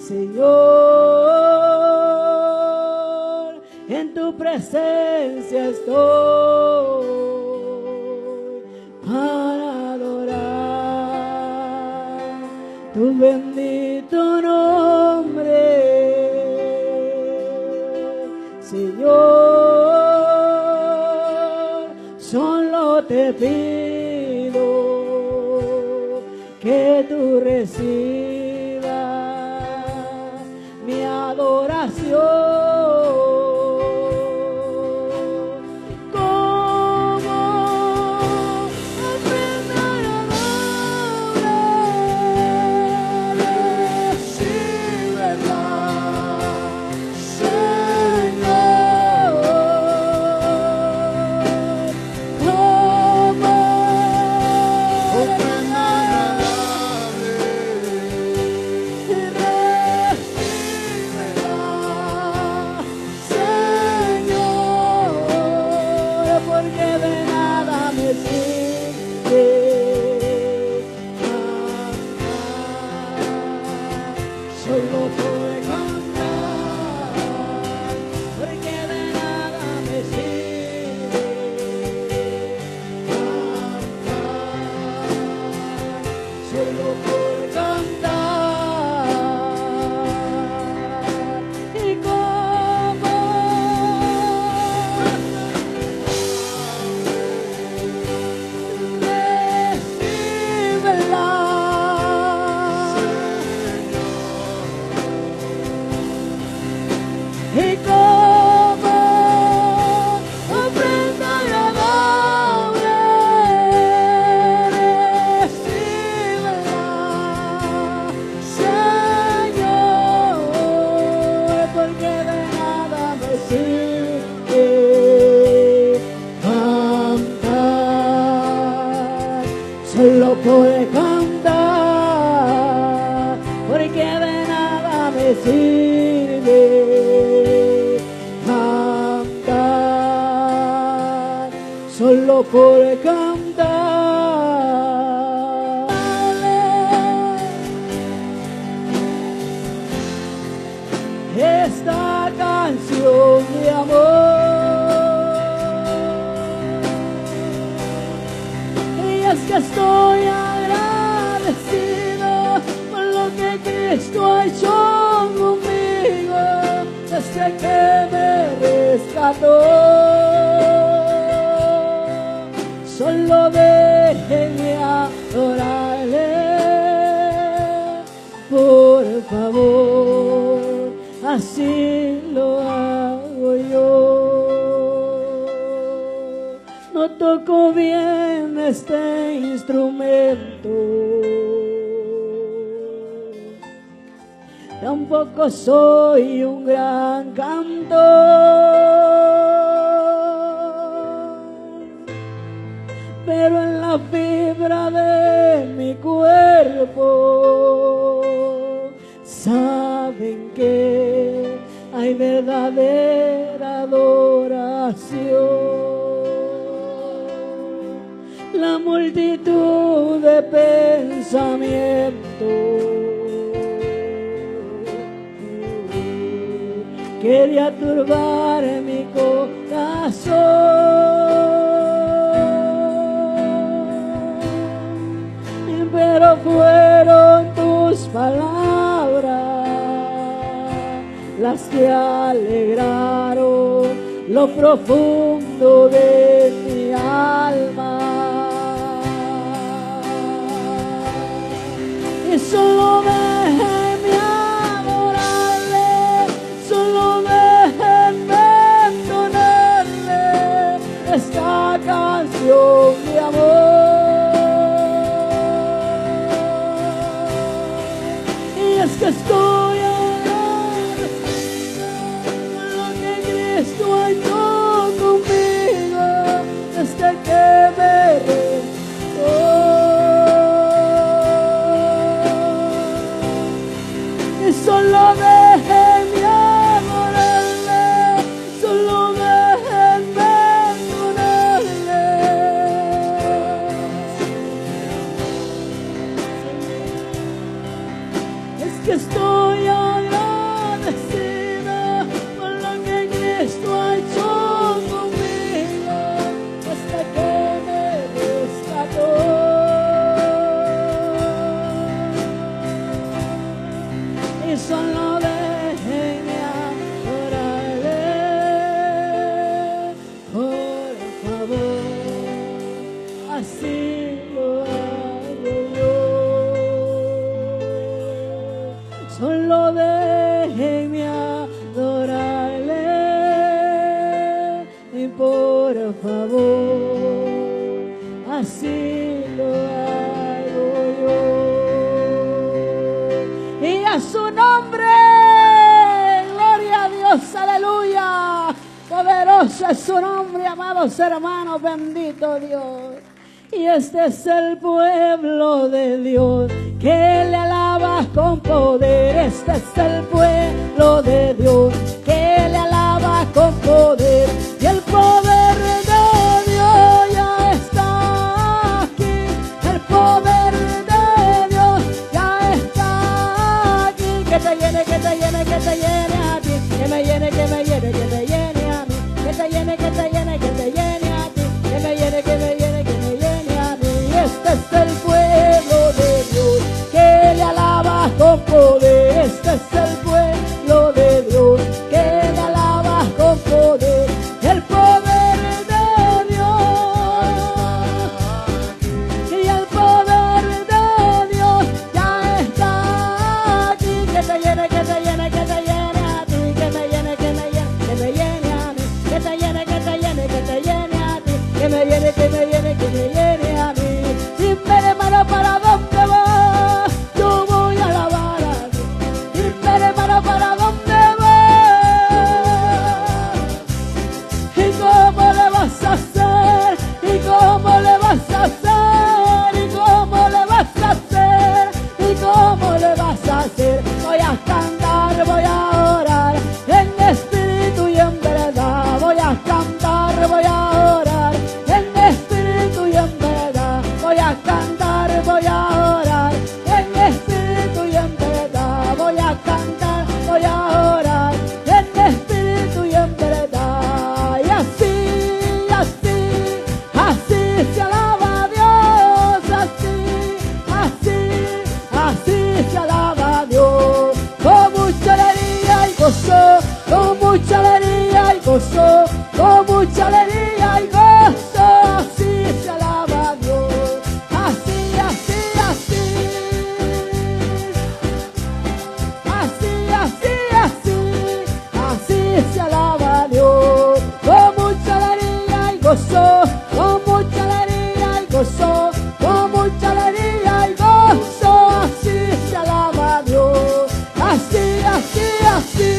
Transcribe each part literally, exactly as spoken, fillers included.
Señor, en tu presencia estoy para adorar tu bendito nombre, Señor. Solo te pido que tú recibas mi adoración. Solo puedo cantar, porque de nada me sirve cantar. Solo por cantar. Esta canción de amor. Es que estoy agradecido por lo que Cristo ha hecho conmigo desde que me rescató. Solo déjenme adorarle, por favor, así lo hago yo. No toco bien este instrumento, tampoco soy un gran cantor, pero en la fibra de mi cuerpo saben que hay verdadera adoración. La multitud de pensamientos quería turbar mi corazón, pero fueron tus palabras las que alegraron lo profundo de mi alma. Y solo déjenme adorarle, solo déjenme entonarle esta canción de amor. Y es que estoy agradecido por lo que Cristo ha hecho conmigo desde que me rescató. Solo déjenme adorarle, solo déjenme adorarle. Es que estoy agradecida por lo que Cristo ha hecho conmigo hasta que me rescató. Y solo déjenme adorarle, por favor, así lo hago yo. Solo déjenme adorarle, y por favor, así lo hago yo. Y a su nombre, gloria a Dios, aleluya. Poderoso es su nombre, amados hermanos, bendito Dios. Y este es el pueblo de Dios que le alaba con poder. Este es el pueblo de Dios que le alaba con poder. Y el poder de Dios ya está aquí. El poder de Dios ya está aquí. Que te llene, que te llene, que te llene a ti. Que me llene, que me llene, que te llene a mí. Que te llene, que te llene, que te llene a ti. Que me llene, que me llene, que me llene a mí. Este es el pueblo de Dios que le alaba con poder. Este es el pueblo de Dios que le alaba con poder. El poder de Dios. Y el poder de Dios ya está aquí. Que te llene, que te llene, que te llene a ti. Que me llene, que me llene, que me llene a mí. Que te llene, que te llene, que te llene a ti. Que me llene, que me llene, que me llene a mí. Dime, hermano, ¿para dónde vas? Yo voy a alabar a Dios. Dime, hermano, ¿para dónde vas? ¿Y cómo le vas a hacer? ¿Y cómo le vas a hacer? ¿Y cómo le vas a hacer? ¿Y cómo le vas a hacer? Voy a cantar, voy a orar en espíritu y en verdad. Voy a cantar, voy a orar en espíritu y en verdad. Voy a cantar, voy a orar en espíritu y en verdad. Voy a cantar, voy a orar en espíritu y en verdad. Y así, así, así se alaba a Dios. Así, así, así se alaba a Dios. Con mucha alegría y gozo, con mucha alegría y gozo, con mucha alegría y gozo. Así se alaba a Dios. Así, así, así. Así, así, así. Así se alaba a Dios. Con mucha alegría y gozo, con mucha alegría y gozo, con mucha alegría y gozo. Así se alaba a Dios. Así, así, así.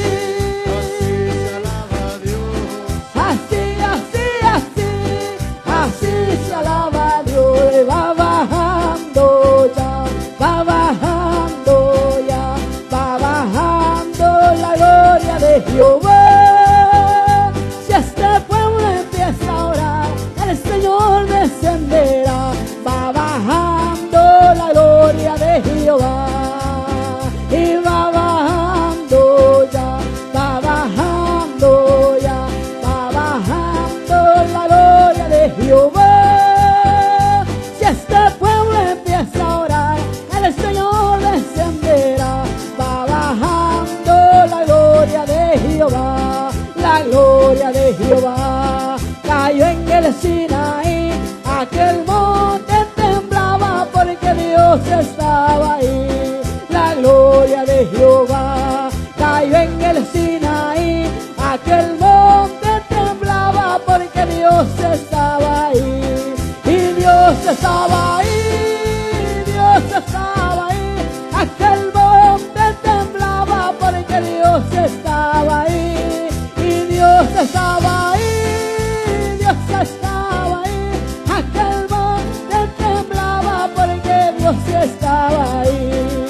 Así, así, así. Así se alaba a Dios. Va bajando ya, va bajando ya, va bajando la gloria de Jehová. Si este pueblo empieza a orar, el Señor descenderá. Va bajando la gloria de Jehová. Y va bajando ya, va bajando ya, va bajando la gloria de Jehová. Si este pueblo empieza a orar, el Señor descenderá. Va bajando la gloria de Jehová. La gloria de Jehová cayó en el Sinaí. Aquel monte temblaba porque Dios estaba ahí. La gloria de Jehová cayó en el Sinaí. Aquel monte temblaba porque Dios estaba ahí. Y Dios estaba ahí, Dios estaba ahí. Aquel monte temblaba porque Dios estaba ahí. Y Dios estaba ahí, Dios estaba ahí. Aquel monte temblaba porque Dios estaba ahí.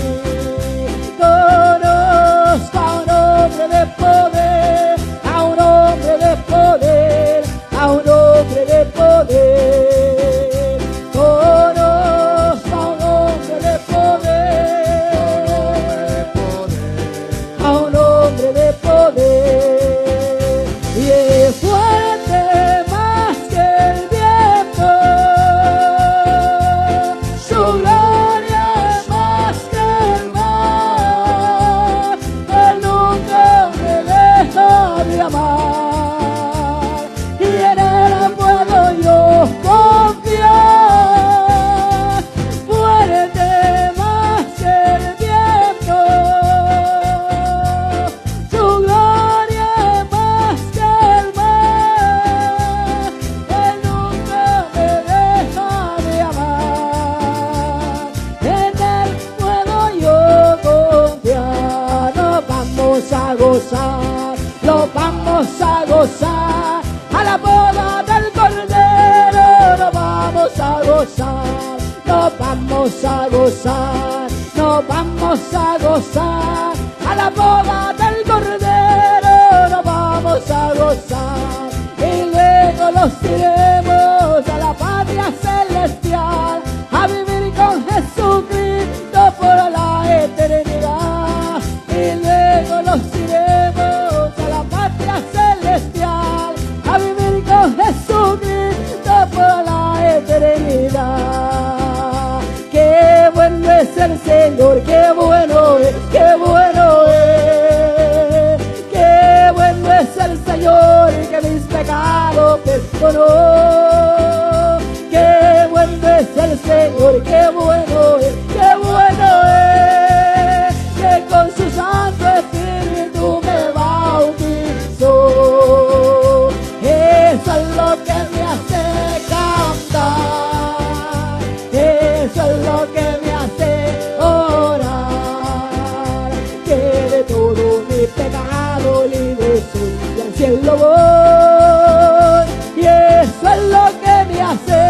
Conozco a un hombre de poder, a un gozar, nos vamos a gozar, a la boda del Cordero nos vamos a gozar, nos vamos a gozar, nos vamos a gozar, a la boda del Cordero nos vamos a gozar, y luego nos iremos a la patria celestial, a vivir con Jesucristo por la eternidad, y luego nos iremos a la patria celestial, a vivir con Jesucristo por la eternidad. Qué bueno es el Señor, qué bueno es, qué bueno es, qué bueno es el Señor que mis pecados perdonó. Qué bueno es el Señor, qué bueno es, qué bueno es, que con su santo espíritu me bautizó. Eso es lo que me hace cantar, eso es lo que me hace orar, que de todo mi pecado libre soy y al cielo voy, y eso es lo que me hace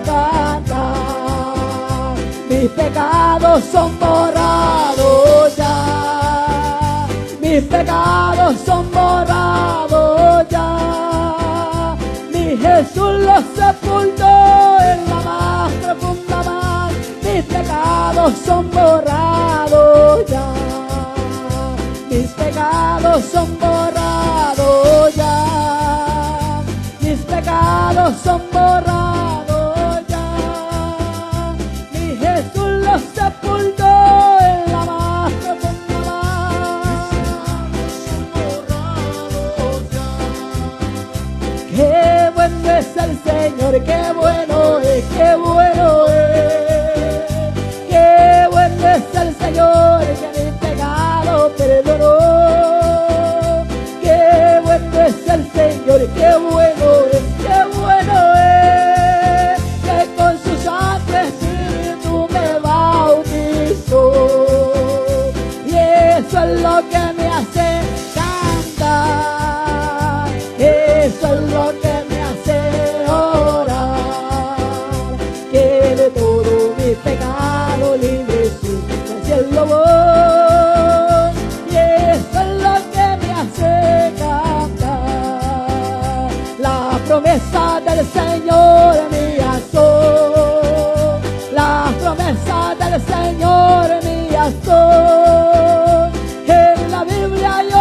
cantar. Mis pecados son borrados ya, mis pecados son borrados ya, mi Jesús los sepultó en la más profunda mar, mis pecados son borrados ya, mis pecados son borrados ya, mis pecados son borrados ya, mi Jesús los sepultó en la más profunda mar. Qué bueno es el Señor, qué bueno es, qué bueno es, qué bueno es el Señor que mi pecado perdonó. Qué bueno es el Señor, qué bueno es, qué bueno es, que con su santo espíritu me bautizó. Y eso es lo que me hace cantar, eso es lo que me hace orar, que de todo mi pecado libre soy, al cielo voy, y eso es lo que me hace cantar. La promesa del Señor mía soy, la promesa del Señor mía soy, en la Biblia yo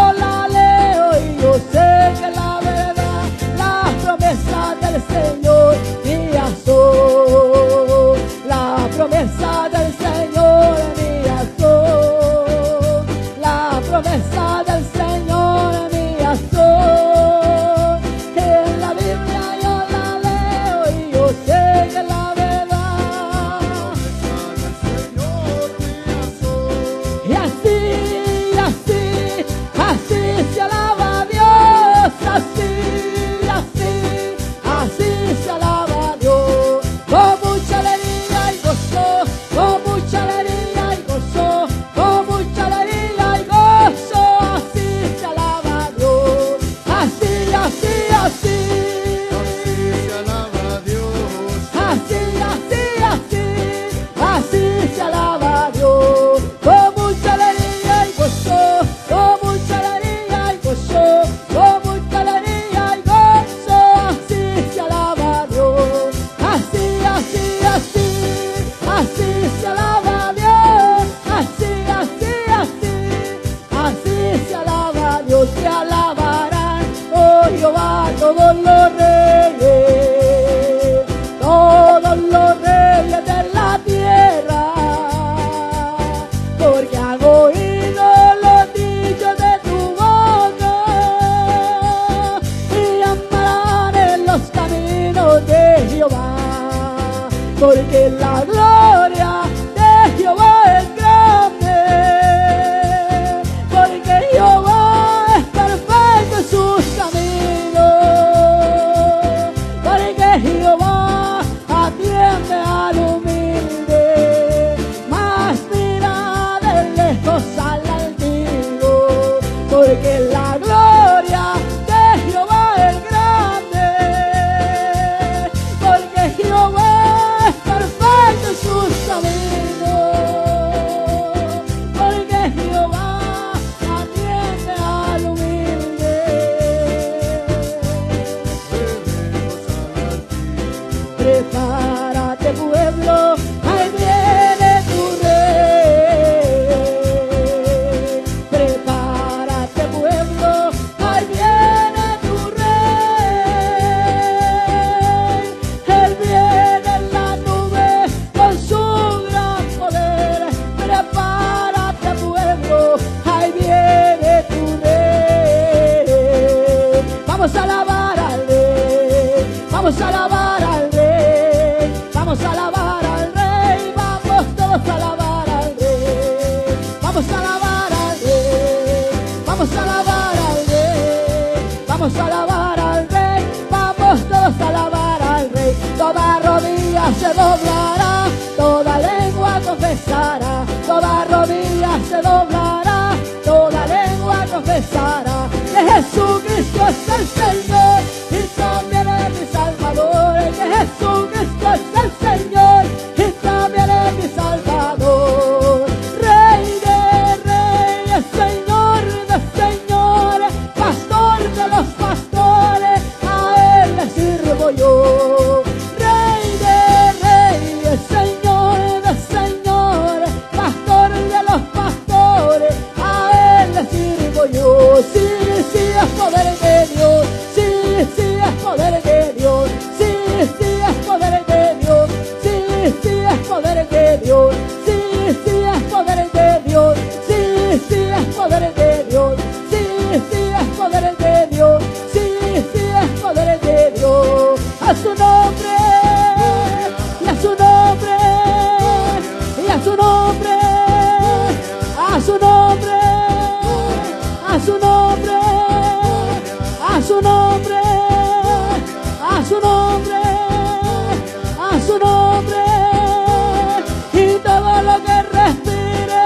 todos a alabar al Rey, vamos todos a alabar al Rey. Toda rodilla se doblará, toda lengua confesará, toda rodilla se doblará, toda lengua confesará que Jesucristo es el Señor y también es mi Salvador, que Jesucristo es el Señor y también es mi Salvador. Rey de reyes, Señor de señores, pastor de los pastores, a Él le sirvo yo. Rey de reyes, Señor de señores, pastor de los pastores, a Él le sirvo yo. Sí, sí es poder de Dios, sí, sí es poder de Dios, sí, sí es poder de Dios, sí, sí es poder de Dios, sí, sí es poder de Dios, sí, sí es poder de Dios, sí, sí es poder de Dios, sí, sí es poder de Dios. A su nombre, y a su nombre, y a su nombre, a su nombre, a su nombre, a su nombre, a su nombre, a su nombre, y todo lo que respire,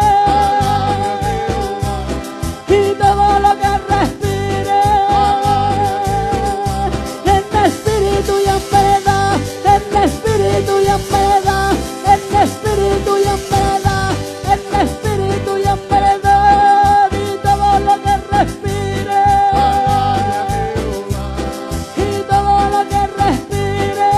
y todo lo que respire, en espíritu y en verdad, en espíritu y en verdad, en espíritu y en verdad, en espíritu y en verdad, y todo lo que respire, y todo lo que respire,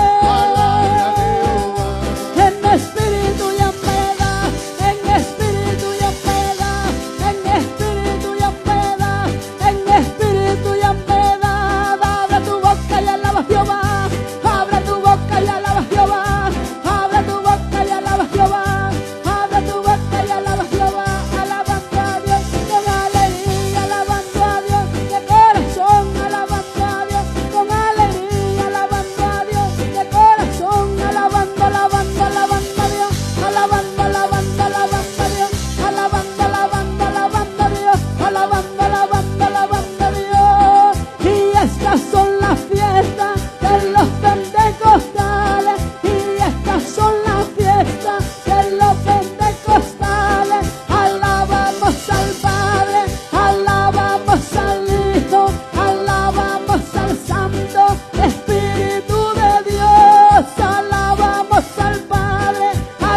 en espíritu y en verdad, en espíritu y en verdad, en espíritu y en verdad, en espíritu y en verdad. Abre tu boca y alaba a Jehová, abre tu boca y alaba a Jehová, abre tu boca y alaba a Jehová, abre tu boca y alaba a Jehová, alabando a Dios con alegría, alabando a Dios de corazón, alabando a Dios con alegría, alabando a Dios de corazón, alabando, alabando, alabando a Dios, alabando, alabando, alabando a Dios, alabando, alabando, alabando a Dios, alabando, alabando, alabando a Dios. Y estas son las fiestas de los pentecostales, y estas son las fiestas de los pentecostales. Alabamos al Padre, alabamos al Hijo, alabamos al Santo Espíritu de Dios. Alabamos al Padre,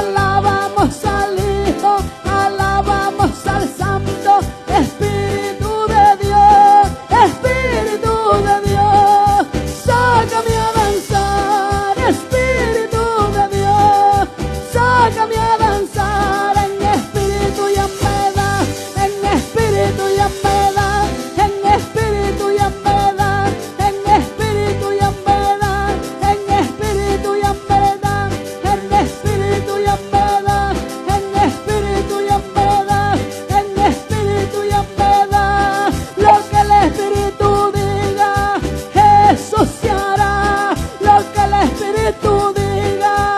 alabamos al Hijo, alabamos al Santo Espíritu de Dios. Espíritu de Dios, sácame a danzar, Espíritu de Dios, sácame a danzar en espíritu y en verdad, en espíritu y en verdad, en espíritu y en verdad, en espíritu y en verdad, en espíritu y en verdad, en espíritu y en verdad, en espíritu y en verdad, en espíritu y en verdad. Lo que el Espíritu diga, eso se hará. Lo que el Espíritu diga,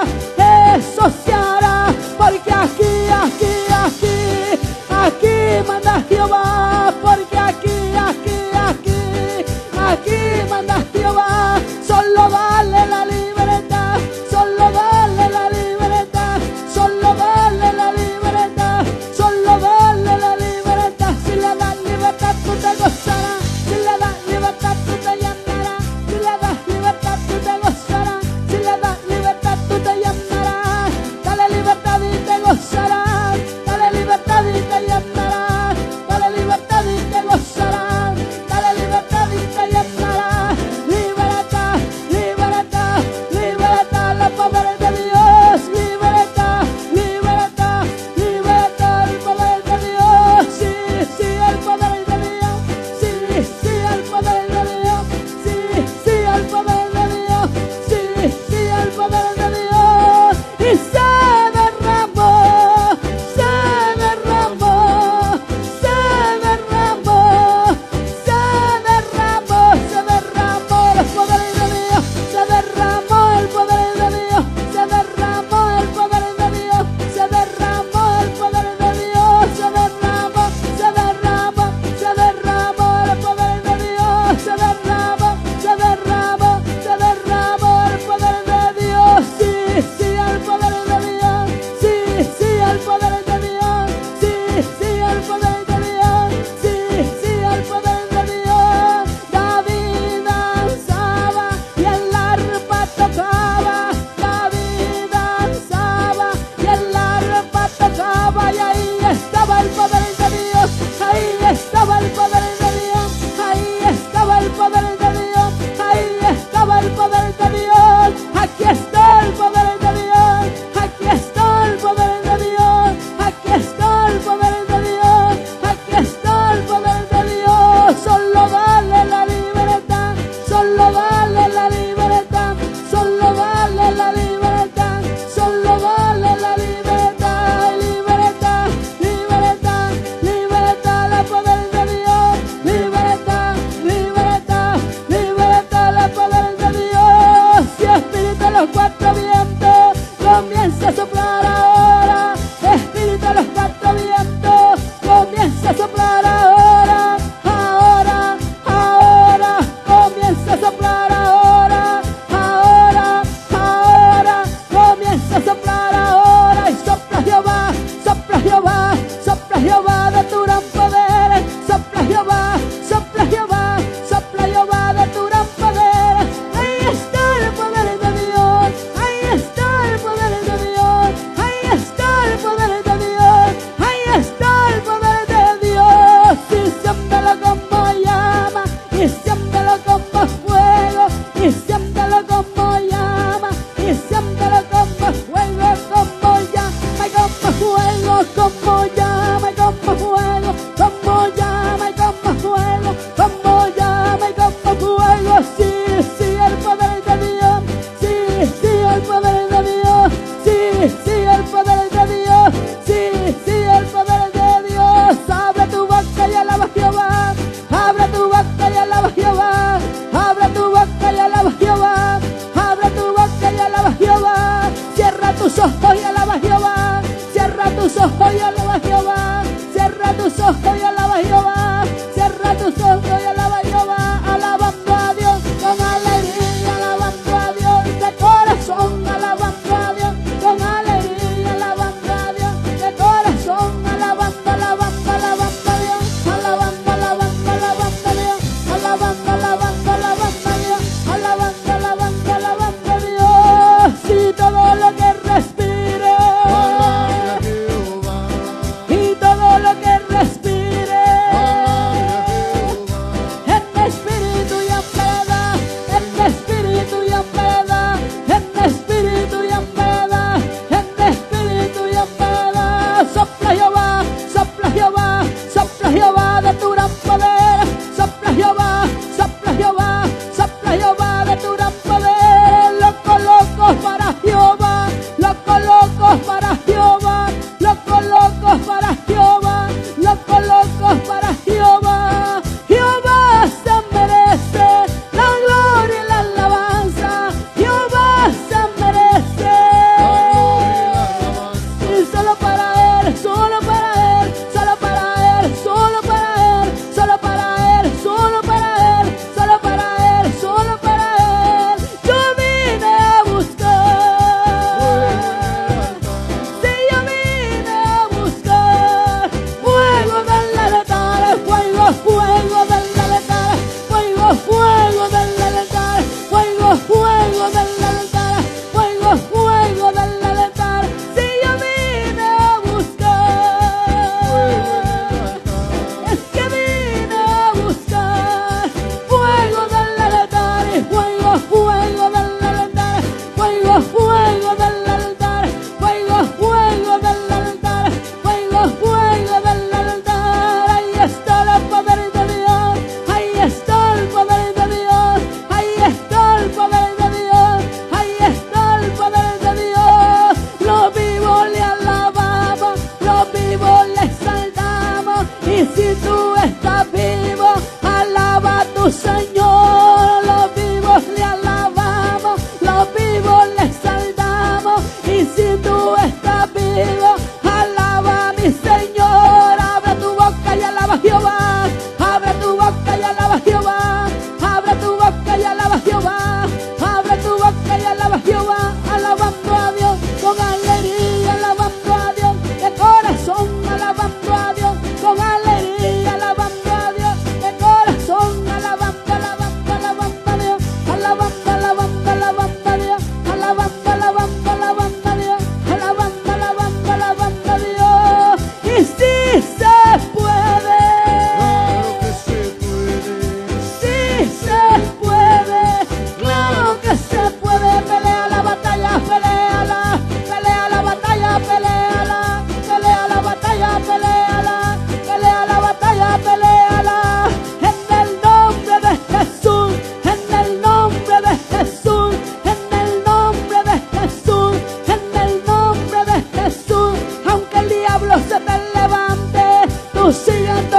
eso se hará. Porque aquí, aquí, aquí, aquí manda Jehová. Porque aquí, aquí, aquí, aquí manda Jehová. Solo dale la libertad, solo dale la libertad, solo dale la libertad, solo dale la libertad. Si le das libertad, tú te gozarás. Si le das libertad, tú te llenarás. Si le das libertad, tú te gozarás. Si le das libertad, tú te llenarás. Dale libertad y te gozarás. Dale libertad y te llenarás. Dale libertad y te gozarás.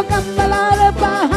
tocando la de paja.